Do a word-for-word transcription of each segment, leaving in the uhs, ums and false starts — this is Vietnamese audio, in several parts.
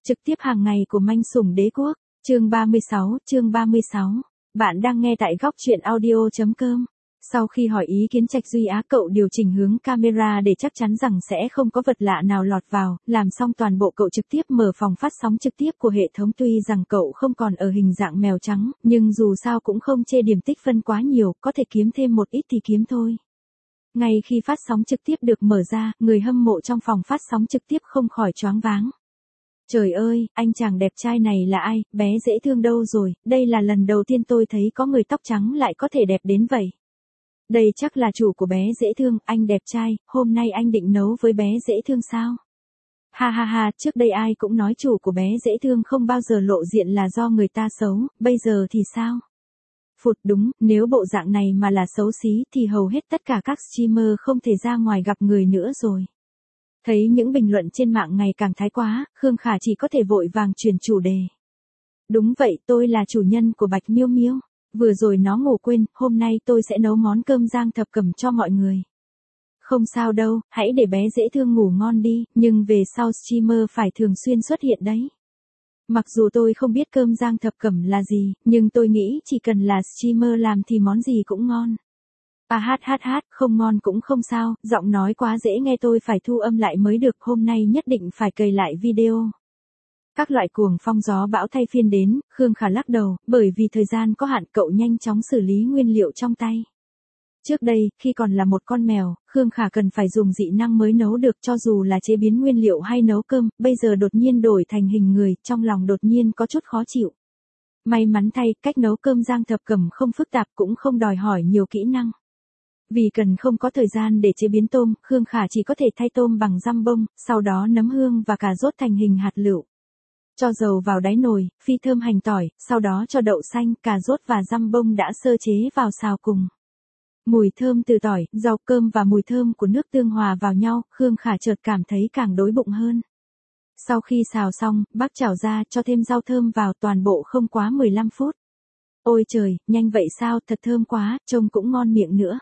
Trực tiếp hàng ngày của Manh Sủng Đế Quốc, chương ba mươi sáu, chương ba mươi sáu. Bạn đang nghe tại góc truyện audio chấm com. Sau khi hỏi ý kiến Trạch Duy Á, cậu điều chỉnh hướng camera để chắc chắn rằng sẽ không có vật lạ nào lọt vào, làm xong toàn bộ cậu trực tiếp mở phòng phát sóng trực tiếp của hệ thống. Tuy rằng cậu không còn ở hình dạng mèo trắng, nhưng dù sao cũng không chê điểm tích phân quá nhiều, có thể kiếm thêm một ít thì kiếm thôi. Ngay khi phát sóng trực tiếp được mở ra, người hâm mộ trong phòng phát sóng trực tiếp không khỏi choáng váng. Trời ơi, anh chàng đẹp trai này là ai, bé dễ thương đâu rồi, đây là lần đầu tiên tôi thấy có người tóc trắng lại có thể đẹp đến vậy. Đây chắc là chủ của bé dễ thương, anh đẹp trai, hôm nay anh định nấu với bé dễ thương sao? Ha ha ha, trước đây ai cũng nói chủ của bé dễ thương không bao giờ lộ diện là do người ta xấu, bây giờ thì sao? Phụt, đúng, nếu bộ dạng này mà là xấu xí thì hầu hết tất cả các streamer không thể ra ngoài gặp người nữa rồi. Thấy những bình luận trên mạng ngày càng thái quá, Khương Khả chỉ có thể vội vàng chuyển chủ đề. Đúng vậy, tôi là chủ nhân của Bạch Miêu Miêu. Vừa rồi nó ngủ quên, hôm nay tôi sẽ nấu món cơm rang thập cẩm cho mọi người. Không sao đâu, hãy để bé dễ thương ngủ ngon đi, nhưng về sau streamer phải thường xuyên xuất hiện đấy. Mặc dù tôi không biết cơm rang thập cẩm là gì, nhưng tôi nghĩ chỉ cần là streamer làm thì món gì cũng ngon. À hát hát hát, không ngon cũng không sao, giọng nói quá dễ nghe tôi phải thu âm lại mới được, hôm nay nhất định phải cày lại video. Các loại cuồng phong gió bão thay phiên đến, Khương Khả lắc đầu, bởi vì thời gian có hạn cậu nhanh chóng xử lý nguyên liệu trong tay. Trước đây, khi còn là một con mèo, Khương Khả cần phải dùng dị năng mới nấu được cho dù là chế biến nguyên liệu hay nấu cơm, bây giờ đột nhiên đổi thành hình người, trong lòng đột nhiên có chút khó chịu. May mắn thay, cách nấu cơm rang thập cẩm không phức tạp cũng không đòi hỏi nhiều kỹ năng. Vì cần không có thời gian để chế biến tôm, Khương Khả chỉ có thể thay tôm bằng răm bông, sau đó nấm hương và cà rốt thành hình hạt lựu. Cho dầu vào đáy nồi, phi thơm hành tỏi, sau đó cho đậu xanh, cà rốt và răm bông đã sơ chế vào xào cùng. Mùi thơm từ tỏi, rau cơm và mùi thơm của nước tương hòa vào nhau, Khương Khả chợt cảm thấy càng đói bụng hơn. Sau khi xào xong, bác chảo ra cho thêm rau thơm vào, toàn bộ không quá mười lăm phút. Ôi trời, nhanh vậy sao, thật thơm quá, trông cũng ngon miệng nữa.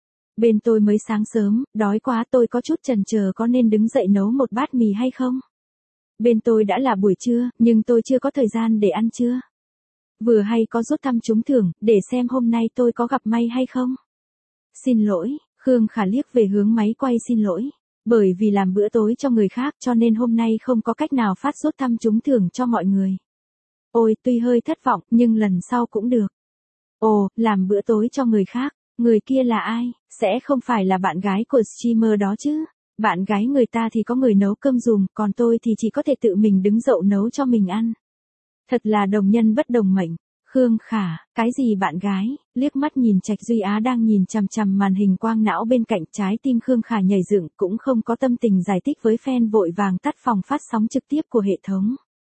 Bên tôi mới sáng sớm, đói quá, tôi có chút chần chờ có nên đứng dậy nấu một bát mì hay không. Bên tôi đã là buổi trưa, nhưng tôi chưa có thời gian để ăn trưa. Vừa hay có rút thăm trúng thưởng, để xem hôm nay tôi có gặp may hay không. Xin lỗi, Khương Khả liếc về hướng máy quay xin lỗi. Bởi vì làm bữa tối cho người khác cho nên hôm nay không có cách nào phát rút thăm trúng thưởng cho mọi người. Ôi, tuy hơi thất vọng, nhưng lần sau cũng được. Ồ, làm bữa tối cho người khác, người kia là ai, sẽ không phải là bạn gái của streamer đó chứ. Bạn gái người ta thì có người nấu cơm giùm, còn tôi thì chỉ có thể tự mình đứng dậu nấu cho mình ăn. Thật là đồng nhân bất đồng mệnh. Khương Khả, cái gì bạn gái, liếc mắt nhìn Trạch Duy Á đang nhìn chằm chằm màn hình quang não bên cạnh, trái tim Khương Khả nhảy dựng, cũng không có tâm tình giải thích với fan, vội vàng tắt phòng phát sóng trực tiếp của hệ thống.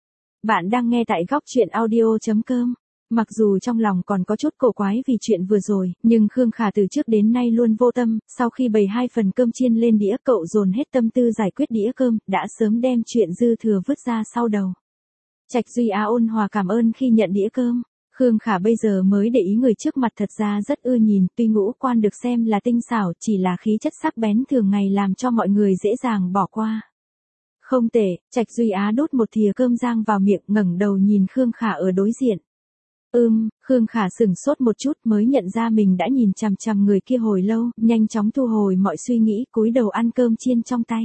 Bạn đang nghe tại góc truyện audio chấm com. Mặc dù trong lòng còn có chút cổ quái vì chuyện vừa rồi, nhưng Khương Khả từ trước đến nay luôn vô tâm, sau khi bày hai phần cơm chiên lên đĩa cậu dồn hết tâm tư giải quyết đĩa cơm, đã sớm đem chuyện dư thừa vứt ra sau đầu. Trạch Duy Á ôn hòa cảm ơn khi nhận đĩa cơm. Khương Khả bây giờ mới để ý người trước mặt thật ra rất ưa nhìn, tuy ngũ quan được xem là tinh xảo, chỉ là khí chất sắc bén thường ngày làm cho mọi người dễ dàng bỏ qua. Không tệ, Trạch Duy Á đút một thìa cơm rang vào miệng, ngẩng đầu nhìn Khương Khả ở đối diện. Ừm, Khương Khả sửng sốt một chút mới nhận ra mình đã nhìn chằm chằm người kia hồi lâu, nhanh chóng thu hồi mọi suy nghĩ, cúi đầu ăn cơm chiên trong tay.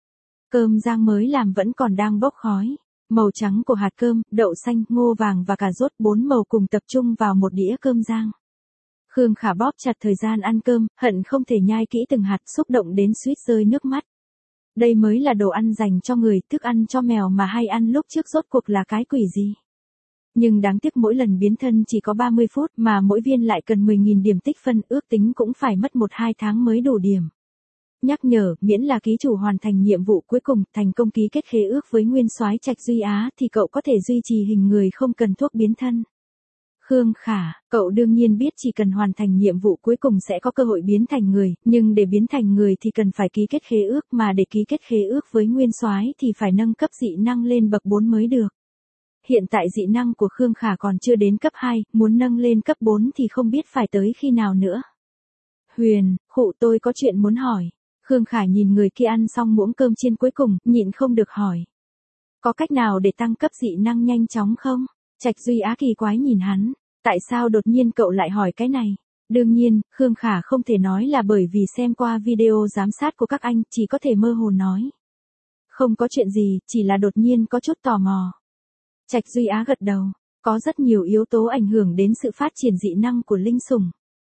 Cơm rang mới làm vẫn còn đang bốc khói. Màu trắng của hạt cơm, đậu xanh, ngô vàng và cà rốt, bốn màu cùng tập trung vào một đĩa cơm rang. Khương Khả bóp chặt thời gian ăn cơm, hận không thể nhai kỹ từng hạt, xúc động đến suýt rơi nước mắt. Đây mới là đồ ăn dành cho người, thức ăn cho mèo mà hay ăn lúc trước rốt cuộc là cái quỷ gì. Nhưng đáng tiếc mỗi lần biến thân chỉ có ba mươi phút mà mỗi viên lại cần mười nghìn điểm tích phân, ước tính cũng phải mất một hai tháng mới đủ điểm. Nhắc nhở, miễn là ký chủ hoàn thành nhiệm vụ cuối cùng, thành công ký kết khế ước với nguyên soái Trạch Duy Á thì cậu có thể duy trì hình người không cần thuốc biến thân. Khương Khả, cậu đương nhiên biết chỉ cần hoàn thành nhiệm vụ cuối cùng sẽ có cơ hội biến thành người, nhưng để biến thành người thì cần phải ký kết khế ước, mà để ký kết khế ước với nguyên soái thì phải nâng cấp dị năng lên bậc bốn mới được. Hiện tại dị năng của Khương Khả còn chưa đến cấp hai, muốn nâng lên cấp bốn thì không biết phải tới khi nào nữa. Huyền, khụ tôi có chuyện muốn hỏi. Khương Khả nhìn người kia ăn xong muỗng cơm chiên cuối cùng, nhịn không được hỏi. Có cách nào để tăng cấp dị năng nhanh chóng không? Trạch Duy Á kỳ quái nhìn hắn. Tại sao đột nhiên cậu lại hỏi cái này? Đương nhiên, Khương Khả không thể nói là bởi vì xem qua video giám sát của các anh, chỉ có thể mơ hồ nói. Không có chuyện gì, chỉ là đột nhiên có chút tò mò. Trạch Duy Á gật đầu. Có rất nhiều yếu tố ảnh hưởng đến sự phát triển dị năng của linh sủng.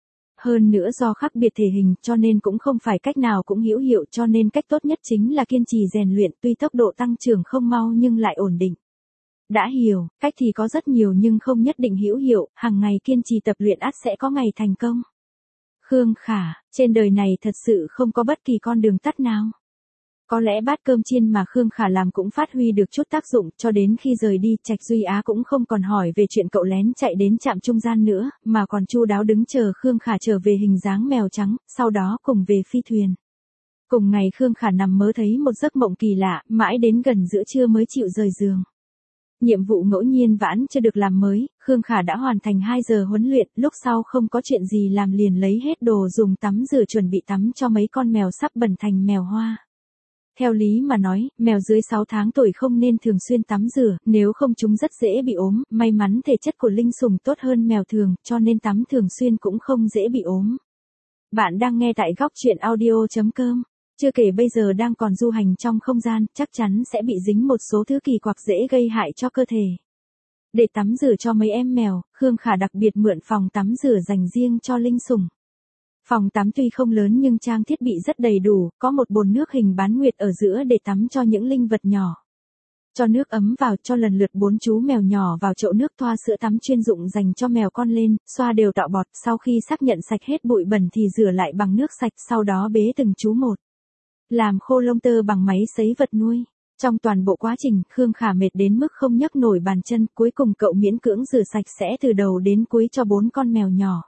Hơn nữa do khác biệt thể hình cho nên cũng không phải cách nào cũng hữu hiệu, cho nên cách tốt nhất chính là kiên trì rèn luyện, tuy tốc độ tăng trưởng không mau nhưng lại ổn định. Đã hiểu, cách thì có rất nhiều nhưng không nhất định hữu hiệu, hàng ngày kiên trì tập luyện ắt sẽ có ngày thành công. Khương Khả, trên đời này thật sự không có bất kỳ con đường tắt nào. Có lẽ bát cơm chiên mà Khương Khả làm cũng phát huy được chút tác dụng, cho đến khi rời đi, Trạch Duy Á cũng không còn hỏi về chuyện cậu lén chạy đến trạm trung gian nữa, mà còn chu đáo đứng chờ Khương Khả trở về hình dáng mèo trắng, sau đó cùng về phi thuyền. Cùng ngày Khương Khả nằm mơ thấy một giấc mộng kỳ lạ, mãi đến gần giữa trưa mới chịu rời giường. Nhiệm vụ ngẫu nhiên vãn chưa được làm mới, Khương Khả đã hoàn thành hai giờ huấn luyện, lúc sau không có chuyện gì làm liền lấy hết đồ dùng tắm rửa chuẩn bị tắm cho mấy con mèo sắp bẩn thành mèo hoa. Theo lý mà nói, mèo dưới sáu tháng tuổi không nên thường xuyên tắm rửa, nếu không chúng rất dễ bị ốm, may mắn thể chất của linh sủng tốt hơn mèo thường, cho nên tắm thường xuyên cũng không dễ bị ốm. Bạn đang nghe tại góc truyện audio chấm com. Chưa kể bây giờ đang còn du hành trong không gian, chắc chắn sẽ bị dính một số thứ kỳ quặc dễ gây hại cho cơ thể. Để tắm rửa cho mấy em mèo, Khương Khả đặc biệt mượn phòng tắm rửa dành riêng cho linh sủng. Phòng tắm tuy không lớn nhưng trang thiết bị rất đầy đủ, có một bồn nước hình bán nguyệt ở giữa để tắm cho những linh vật nhỏ. Cho nước ấm vào, cho lần lượt bốn chú mèo nhỏ vào chậu nước thoa sữa tắm chuyên dụng dành cho mèo con lên, xoa đều tạo bọt, sau khi xác nhận sạch hết bụi bẩn thì rửa lại bằng nước sạch, sau đó bế từng chú một. Làm khô lông tơ bằng máy sấy vật nuôi. Trong toàn bộ quá trình, Khương Khả mệt đến mức không nhấc nổi bàn chân, cuối cùng cậu miễn cưỡng rửa sạch sẽ từ đầu đến cuối cho bốn con mèo nhỏ.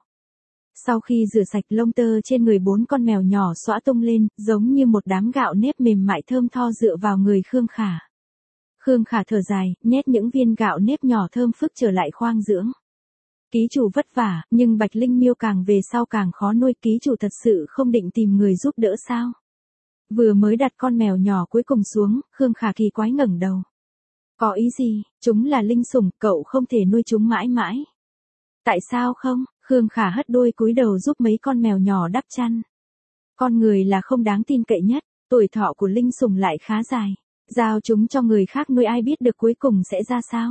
Sau khi rửa sạch, lông tơ trên người bốn con mèo nhỏ xõa tung lên, giống như một đám gạo nếp mềm mại thơm tho dựa vào người Khương Khả. Khương Khả thở dài, nhét những viên gạo nếp nhỏ thơm phức trở lại khoang dưỡng. Ký chủ vất vả, nhưng Bạch Linh Miêu càng về sau càng khó nuôi, ký chủ thật sự không định tìm người giúp đỡ sao? Vừa mới đặt con mèo nhỏ cuối cùng xuống, Khương Khả kỳ quái ngẩng đầu. Có ý gì? Chúng là linh sủng, cậu không thể nuôi chúng mãi mãi. Tại sao không? Khương Khả hất đuôi cúi đầu giúp mấy con mèo nhỏ đắp chăn. Con người là không đáng tin cậy nhất, tuổi thọ của linh sủng lại khá dài. Giao chúng cho người khác nuôi ai biết được cuối cùng sẽ ra sao?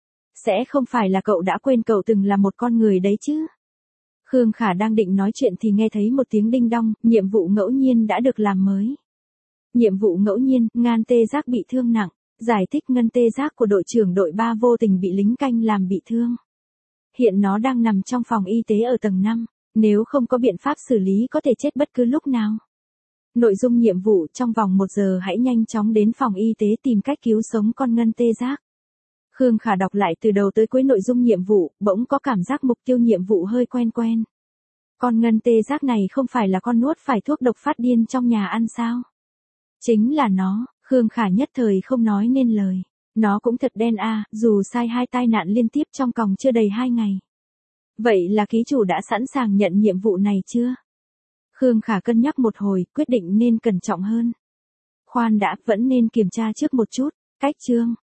Sẽ không phải là cậu đã quên cậu từng là một con người đấy chứ? Khương Khả đang định nói chuyện thì nghe thấy một tiếng đinh đong, nhiệm vụ ngẫu nhiên đã được làm mới. Nhiệm vụ ngẫu nhiên, Ngan Tê Giác bị thương nặng. Giải thích Ngân Tê Giác của đội trưởng đội ba vô tình bị lính canh làm bị thương. Hiện nó đang nằm trong phòng y tế ở tầng năm, nếu không có biện pháp xử lý có thể chết bất cứ lúc nào. Nội dung nhiệm vụ trong vòng một giờ hãy nhanh chóng đến phòng y tế tìm cách cứu sống con Ngân Tê Giác. Khương Khả đọc lại từ đầu tới cuối nội dung nhiệm vụ, bỗng có cảm giác mục tiêu nhiệm vụ hơi quen quen. Con Ngân Tê Giác này không phải là con nuốt phải thuốc độc phát điên trong nhà ăn sao? Chính là nó, Khương Khả nhất thời không nói nên lời. Nó cũng thật đen a, à, dù sai hai tai nạn liên tiếp trong còng chưa đầy hai ngày. Vậy là ký chủ đã sẵn sàng nhận nhiệm vụ này chưa? Khương Khả cân nhắc một hồi, quyết định nên cẩn trọng hơn. Khoan đã, vẫn nên kiểm tra trước một chút. Cách chương.